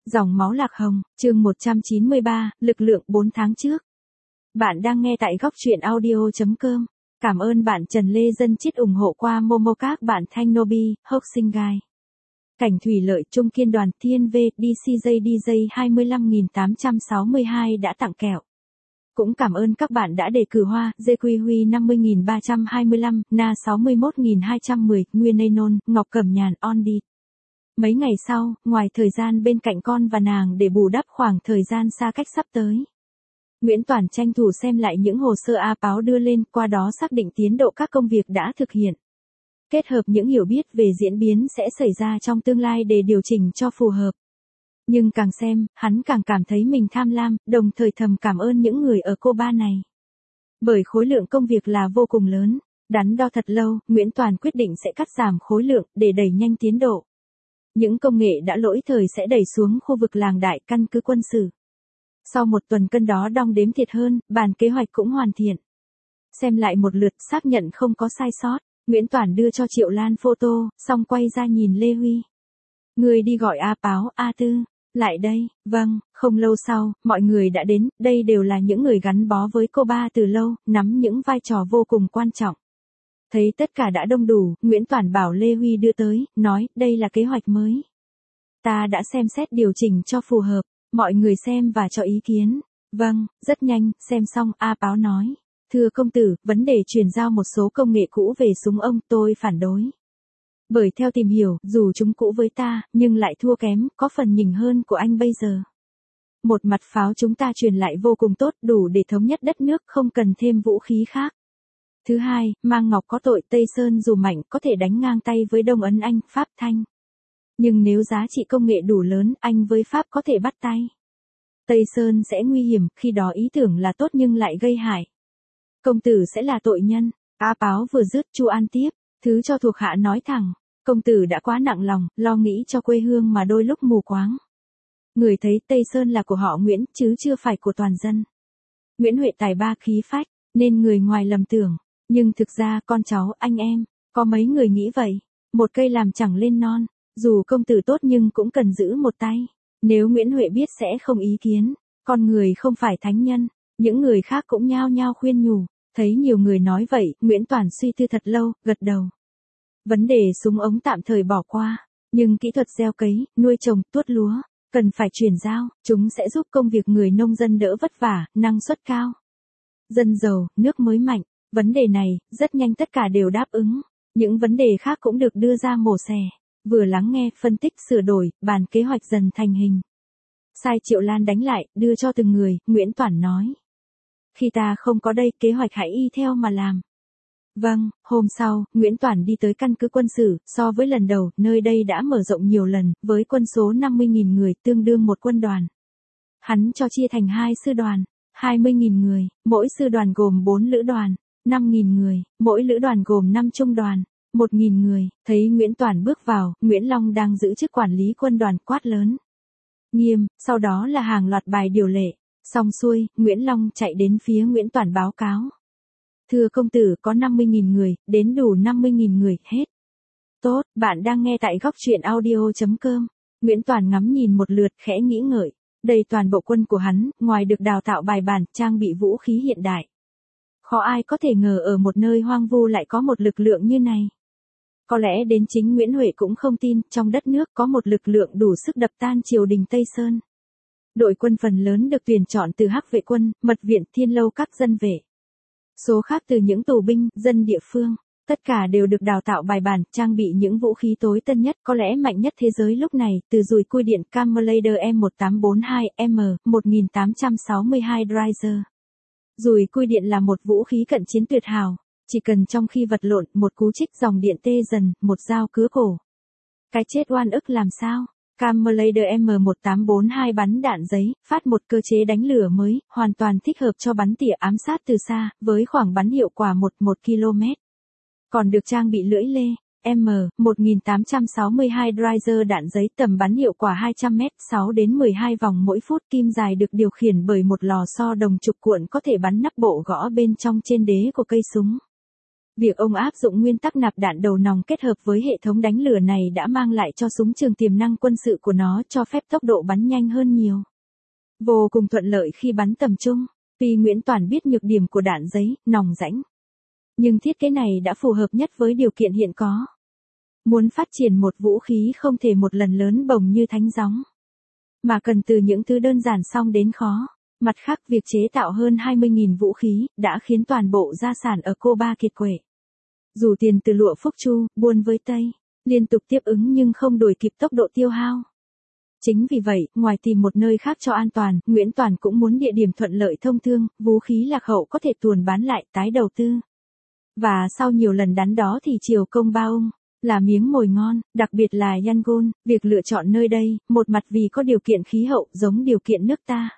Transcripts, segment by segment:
Dòng máu lạc hồng, chương 193, lực lượng 4 tháng trước. Bạn đang nghe tại góc truyện audio.com. Cảm ơn bạn Trần Lê Dân Chít ủng hộ qua Momo các bạn Thanh Nobi, Hốc Sinh Gai. Cảnh Thủy Lợi Trung Kiên Đoàn Thiên V, DJ 25862 đã tặng kẹo. Cũng cảm ơn các bạn đã đề cử hoa, GQ Huy 50325, Na 61210, Nguyên Anon, Ngọc Cẩm Nhàn, On Đi. Mấy ngày sau, ngoài thời gian bên cạnh con và nàng để bù đắp khoảng thời gian xa cách sắp tới, Nguyễn Toản tranh thủ xem lại những hồ sơ A Báo đưa lên, qua đó xác định tiến độ các công việc đã thực hiện. Kết hợp những hiểu biết về diễn biến sẽ xảy ra trong tương lai để điều chỉnh cho phù hợp. Nhưng càng xem, hắn càng cảm thấy mình tham lam, đồng thời thầm cảm ơn những người ở Cuba này. Bởi khối lượng công việc là vô cùng lớn, đắn đo thật lâu, Nguyễn Toản quyết định sẽ cắt giảm khối lượng để đẩy nhanh tiến độ. Những công nghệ đã lỗi thời sẽ đẩy xuống khu vực làng đại căn cứ quân sự. Sau một tuần cân đó đong đếm thiệt hơn, bản kế hoạch cũng hoàn thiện. Xem lại một lượt xác nhận không có sai sót, Nguyễn Toản đưa cho Triệu Lan photo, xong quay ra nhìn Lê Huy. Người đi gọi A Báo, A Tư, lại đây, vâng, không lâu sau, mọi người đã đến, đây đều là những người gắn bó với Cuba từ lâu, nắm những vai trò vô cùng quan trọng. Thấy tất cả đã đông đủ, Nguyễn Toản bảo Lê Huy đưa tới, nói, đây là kế hoạch mới. Ta đã xem xét điều chỉnh cho phù hợp, mọi người xem và cho ý kiến. Vâng, rất nhanh, xem xong, A Báo nói. Thưa công tử, vấn đề chuyển giao một số công nghệ cũ về súng ông tôi phản đối. Bởi theo tìm hiểu, dù chúng cũ với ta, nhưng lại thua kém, có phần nhỉnh hơn của anh bây giờ. Một mặt pháo chúng ta truyền lại vô cùng tốt, đủ để thống nhất đất nước, không cần thêm vũ khí khác. Thứ hai, Mang Ngọc có tội, Tây Sơn dù mạnh có thể đánh ngang tay với Đông Ấn Anh, Pháp Thanh. Nhưng nếu giá trị công nghệ đủ lớn, Anh với Pháp có thể bắt tay. Tây Sơn sẽ nguy hiểm, khi đó ý tưởng là tốt nhưng lại gây hại. Công tử sẽ là tội nhân. A Báo vừa dứt, Chu An tiếp, thứ cho thuộc hạ nói thẳng, công tử đã quá nặng lòng, lo nghĩ cho quê hương mà đôi lúc mù quáng. Người thấy Tây Sơn là của họ Nguyễn, chứ chưa phải của toàn dân. Nguyễn Huệ tài ba khí phách, nên người ngoài lầm tưởng. Nhưng thực ra con cháu, anh em, có mấy người nghĩ vậy. Một cây làm chẳng lên non, dù công tử tốt nhưng cũng cần giữ một tay. Nếu Nguyễn Huệ biết sẽ không ý kiến, con người không phải thánh nhân. Những người khác cũng nhao nhao khuyên nhủ, thấy nhiều người nói vậy, Nguyễn Toản suy tư thật lâu, gật đầu. Vấn đề súng ống tạm thời bỏ qua, nhưng kỹ thuật gieo cấy, nuôi trồng, tuốt lúa, cần phải chuyển giao, chúng sẽ giúp công việc người nông dân đỡ vất vả, năng suất cao. Dân giàu, nước mới mạnh. Vấn đề này, rất nhanh tất cả đều đáp ứng. Những vấn đề khác cũng được đưa ra mổ xẻ. Vừa lắng nghe, phân tích, sửa đổi, bàn kế hoạch dần thành hình. Sai Triệu Lan đánh lại, đưa cho từng người, Nguyễn Toản nói. Khi ta không có đây, kế hoạch hãy y theo mà làm. Vâng, hôm sau, Nguyễn Toản đi tới căn cứ quân sự, so với lần đầu, nơi đây đã mở rộng nhiều lần, với quân số 50.000 người, tương đương một quân đoàn. Hắn cho chia thành 2 sư đoàn, 20.000 người, mỗi sư đoàn gồm 4 lữ đoàn. 5.000 người, mỗi lữ đoàn gồm 5 trung đoàn, 1.000 người, thấy Nguyễn Toản bước vào, Nguyễn Long đang giữ chức quản lý quân đoàn quát lớn. Nghiêm, sau đó là hàng loạt bài điều lệ, xong xuôi, Nguyễn Long chạy đến phía Nguyễn Toản báo cáo. Thưa công tử có 50.000 người, đến đủ 50.000 người, hết. Tốt, bạn đang nghe tại góc truyện audio.com. Nguyễn Toản ngắm nhìn một lượt khẽ nghĩ ngợi, đây toàn bộ quân của hắn, ngoài được đào tạo bài bản, trang bị vũ khí hiện đại. Khó ai có thể ngờ ở một nơi hoang vu lại có một lực lượng như này. Có lẽ đến chính Nguyễn Huệ cũng không tin, trong đất nước có một lực lượng đủ sức đập tan triều đình Tây Sơn. Đội quân phần lớn được tuyển chọn từ Hắc Vệ quân, Mật viện, Thiên Lâu các dân vệ. Số khác từ những tù binh, dân địa phương. Tất cả đều được đào tạo bài bản, trang bị những vũ khí tối tân nhất, có lẽ mạnh nhất thế giới lúc này, từ dùi cui điện Camerlader M1842, M1862 Dreiser. Dùi cui điện là một vũ khí cận chiến tuyệt hảo, chỉ cần trong khi vật lộn, một cú trích dòng điện tê dần, một dao cứa cổ. Cái chết oan ức làm sao? Camerlader M1842 bắn đạn giấy, phát một cơ chế đánh lửa mới, hoàn toàn thích hợp cho bắn tỉa ám sát từ xa, với khoảng bắn hiệu quả 1 km. Còn được trang bị lưỡi lê, M1862 Dreiser đạn giấy tầm bắn hiệu quả 200 m, 6 đến 12 vòng mỗi phút, kim dài được điều khiển bởi một lò xo đồng trục cuộn có thể bắn nắp bộ gõ bên trong trên đế của cây súng. Việc ông áp dụng nguyên tắc nạp đạn đầu nòng kết hợp với hệ thống đánh lửa này đã mang lại cho súng trường tiềm năng quân sự của nó cho phép tốc độ bắn nhanh hơn nhiều. Vô cùng thuận lợi khi bắn tầm trung, tuy Nguyễn Toàn biết nhược điểm của đạn giấy, nòng rãnh. Nhưng thiết kế này đã phù hợp nhất với điều kiện hiện có. Muốn phát triển một vũ khí không thể một lần lớn bồng như thánh gióng, mà cần từ những thứ đơn giản xong đến khó. Mặt khác, việc chế tạo hơn 20.000 vũ khí đã khiến toàn bộ gia sản ở Cuba kiệt quệ. Dù tiền từ lụa phúc chu, buôn với Tây, liên tục tiếp ứng nhưng không đuổi kịp tốc độ tiêu hao. Chính vì vậy, ngoài tìm một nơi khác cho an toàn, Nguyễn Toàn cũng muốn địa điểm thuận lợi thông thương, vũ khí lạc hậu có thể tuồn bán lại, tái đầu tư. Và sau nhiều lần đắn đo thì Triều Công Ba Ung là miếng mồi ngon, đặc biệt là Yangon, việc lựa chọn nơi đây, một mặt vì có điều kiện khí hậu giống điều kiện nước ta.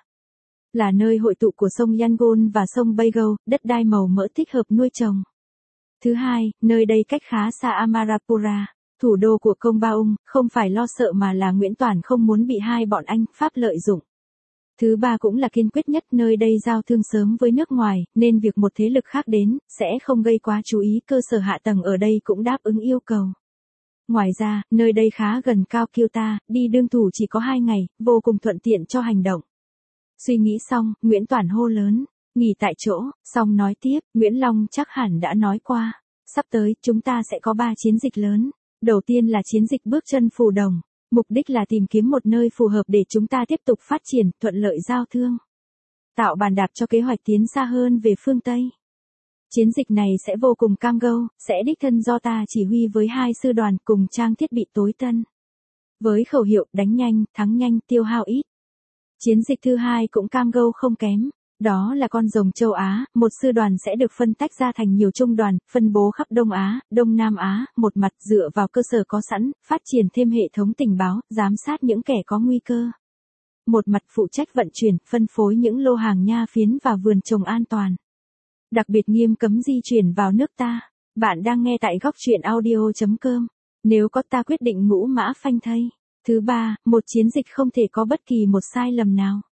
Là nơi hội tụ của sông Yangon và sông Bago, đất đai màu mỡ thích hợp nuôi trồng. Thứ hai, nơi đây cách khá xa Amarapura, thủ đô của Công Ba Ung, không phải lo sợ mà là Nguyễn Toàn không muốn bị hai bọn Anh, Pháp lợi dụng. Thứ ba cũng là kiên quyết nhất, nơi đây giao thương sớm với nước ngoài, nên việc một thế lực khác đến, sẽ không gây quá chú ý, cơ sở hạ tầng ở đây cũng đáp ứng yêu cầu. Ngoài ra, nơi đây khá gần Cao Kyota, đi đương thủ chỉ có 2 ngày, vô cùng thuận tiện cho hành động. Suy nghĩ xong, Nguyễn Toàn hô lớn, nghỉ tại chỗ, xong nói tiếp, Nguyễn Long chắc hẳn đã nói qua. Sắp tới, chúng ta sẽ có 3 chiến dịch lớn. Đầu tiên là chiến dịch bước chân Phù Đồng. Mục đích là tìm kiếm một nơi phù hợp để chúng ta tiếp tục phát triển, thuận lợi giao thương. Tạo bàn đạp cho kế hoạch tiến xa hơn về phương Tây. Chiến dịch này sẽ vô cùng cam go, sẽ đích thân do ta chỉ huy với 2 sư đoàn cùng trang thiết bị tối tân. Với khẩu hiệu đánh nhanh, thắng nhanh, tiêu hao ít. Chiến dịch thứ hai cũng cam go không kém. Đó là con rồng châu Á, một sư đoàn sẽ được phân tách ra thành nhiều trung đoàn, phân bố khắp Đông Á, Đông Nam Á, một mặt dựa vào cơ sở có sẵn, phát triển thêm hệ thống tình báo, giám sát những kẻ có nguy cơ. Một mặt phụ trách vận chuyển, phân phối những lô hàng nha phiến và vườn trồng an toàn. Đặc biệt nghiêm cấm di chuyển vào nước ta. Bạn đang nghe tại góc truyện audio.com. Nếu có ta quyết định ngũ mã phanh thây. Thứ ba, một chiến dịch không thể có bất kỳ một sai lầm nào.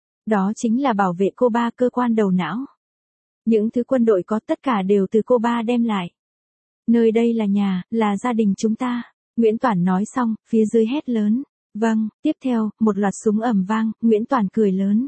Đó chính là bảo vệ Cuba, cơ quan đầu não. Những thứ quân đội có tất cả đều từ Cuba đem lại. Nơi đây là nhà, là gia đình chúng ta. Nguyễn Toàn nói xong, phía dưới hét lớn. Vâng, tiếp theo, một loạt súng ầm vang, Nguyễn Toàn cười lớn.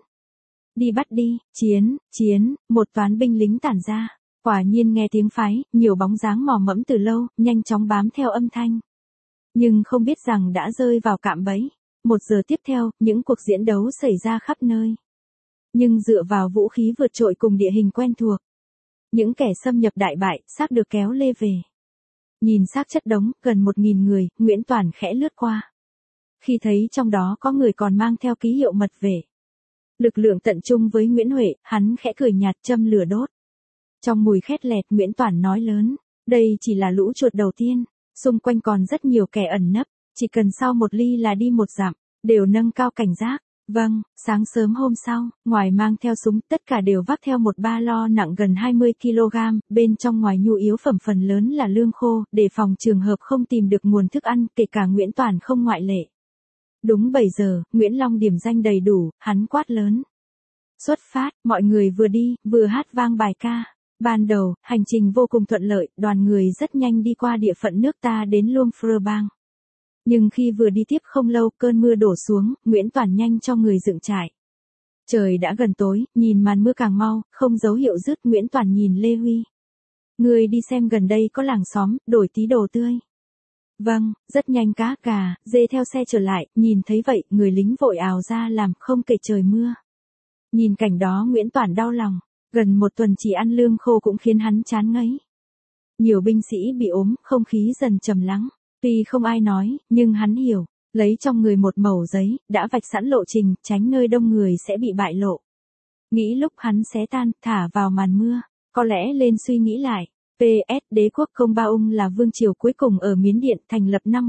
Đi bắt đi, chiến, một toán binh lính tản ra. Quả nhiên nghe tiếng phái, nhiều bóng dáng mò mẫm từ lâu, nhanh chóng bám theo âm thanh. Nhưng không biết rằng đã rơi vào cạm bẫy. 1 giờ tiếp theo, những cuộc diễn đấu xảy ra khắp nơi. Nhưng dựa vào vũ khí vượt trội cùng địa hình quen thuộc, những kẻ xâm nhập đại bại, xác được kéo lê về. Nhìn xác chất đống, gần 1.000 người, Nguyễn Toàn khẽ lướt qua. Khi thấy trong đó có người còn mang theo ký hiệu mật về. Lực lượng tận trung với Nguyễn Huệ, hắn khẽ cười nhạt, châm lửa đốt. Trong mùi khét lẹt, Nguyễn Toàn nói lớn, đây chỉ là lũ chuột đầu tiên, xung quanh còn rất nhiều kẻ ẩn nấp, chỉ cần sau 1 ly là đi 1 dặm, đều nâng cao cảnh giác. Vâng, sáng sớm hôm sau, ngoài mang theo súng, tất cả đều vác theo một ba lo nặng gần 20 kg, bên trong ngoài nhu yếu phẩm phần lớn là lương khô, để phòng trường hợp không tìm được nguồn thức ăn, kể cả Nguyễn Toàn không ngoại lệ. Đúng 7 giờ, Nguyễn Long điểm danh đầy đủ, hắn quát lớn. Xuất phát, mọi người vừa đi, vừa hát vang bài ca. Ban đầu, hành trình vô cùng thuận lợi, đoàn người rất nhanh đi qua địa phận nước ta đến Luông Phra Bang. Nhưng khi vừa đi tiếp không lâu, cơn mưa đổ xuống, Nguyễn Toàn nhanh cho người dựng trại. Trời đã gần tối, nhìn màn mưa càng mau, không dấu hiệu dứt, Nguyễn Toàn nhìn Lê Huy. Người đi xem gần đây có làng xóm, đổi tí đồ tươi. Vâng, rất nhanh cá, gà, dê theo xe trở lại, nhìn thấy vậy, người lính vội ào ra làm, không kể trời mưa. Nhìn cảnh đó Nguyễn Toàn đau lòng, gần 1 tuần chỉ ăn lương khô cũng khiến hắn chán ngấy. Nhiều binh sĩ bị ốm, không khí dần trầm lắng. Tuy không ai nói, nhưng hắn hiểu, lấy trong người một mẩu giấy, đã vạch sẵn lộ trình, tránh nơi đông người sẽ bị bại lộ. Nghĩ lúc hắn xé tan, thả vào màn mưa, có lẽ lên suy nghĩ lại. PS, đế quốc Công Ba Ung là vương triều cuối cùng ở Miến Điện, thành lập năm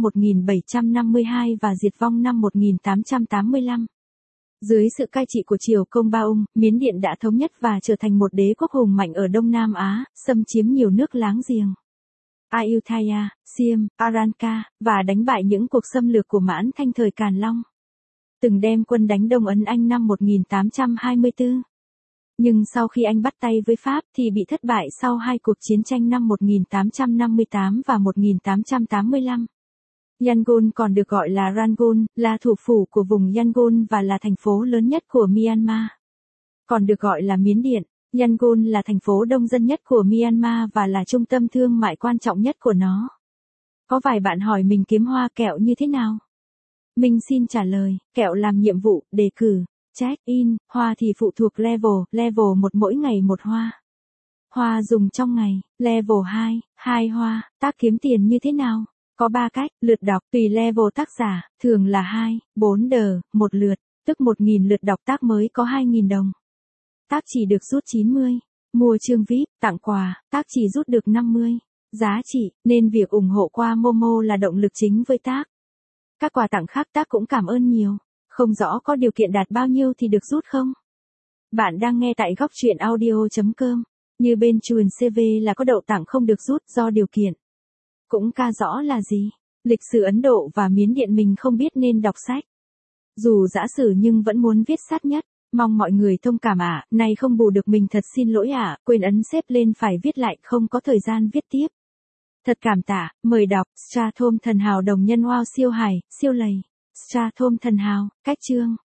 1752 và diệt vong năm 1885. Dưới sự cai trị của triều Công Ba Ung, Miến Điện đã thống nhất và trở thành một đế quốc hùng mạnh ở Đông Nam Á, xâm chiếm nhiều nước láng giềng. Ayutthaya, Siam, Aranka, và đánh bại những cuộc xâm lược của Mãn Thanh thời Càn Long. Từng đem quân đánh Đông Ấn Anh năm 1824. Nhưng sau khi anh bắt tay với Pháp thì bị thất bại sau hai cuộc chiến tranh năm 1858 và 1885. Yangon còn được gọi là Rangoon, là thủ phủ của vùng Yangon và là thành phố lớn nhất của Myanmar. Còn được gọi là Miến Điện, Yangon là thành phố đông dân nhất của Myanmar và là trung tâm thương mại quan trọng nhất của nó. Có vài bạn hỏi mình kiếm hoa kẹo như thế nào? Mình xin trả lời, kẹo làm nhiệm vụ, đề cử, check-in, hoa thì phụ thuộc level 1 mỗi ngày một hoa. Hoa dùng trong ngày, level 2, 2 hoa, tác kiếm tiền như thế nào? Có 3 cách, lượt đọc, tùy level tác giả, thường là 2, 4 đờ, 1 lượt, tức 1.000 lượt đọc tác mới có 2.000 đồng. Tác chỉ được rút 90, mua chương VIP, tặng quà, tác chỉ rút được 50. Giá trị, nên việc ủng hộ qua Momo là động lực chính với tác. Các quà tặng khác tác cũng cảm ơn nhiều. Không rõ có điều kiện đạt bao nhiêu thì được rút không? Bạn đang nghe tại góc truyện audio.com. Như bên chuồn CV là có đậu tặng không được rút do điều kiện. Cũng ca rõ là gì? Lịch sử Ấn Độ và Miến Điện mình không biết nên đọc sách. Dù dã sử nhưng vẫn muốn viết sát nhất. Mong mọi người thông cảm ạ, này không bù được mình thật xin lỗi ạ, quên ấn xếp lên phải viết lại không có thời gian viết tiếp. Thật cảm tạ, mời đọc, Strathom thần hào đồng nhân wow siêu hài, siêu lầy. Strathom thần hào, cách chương.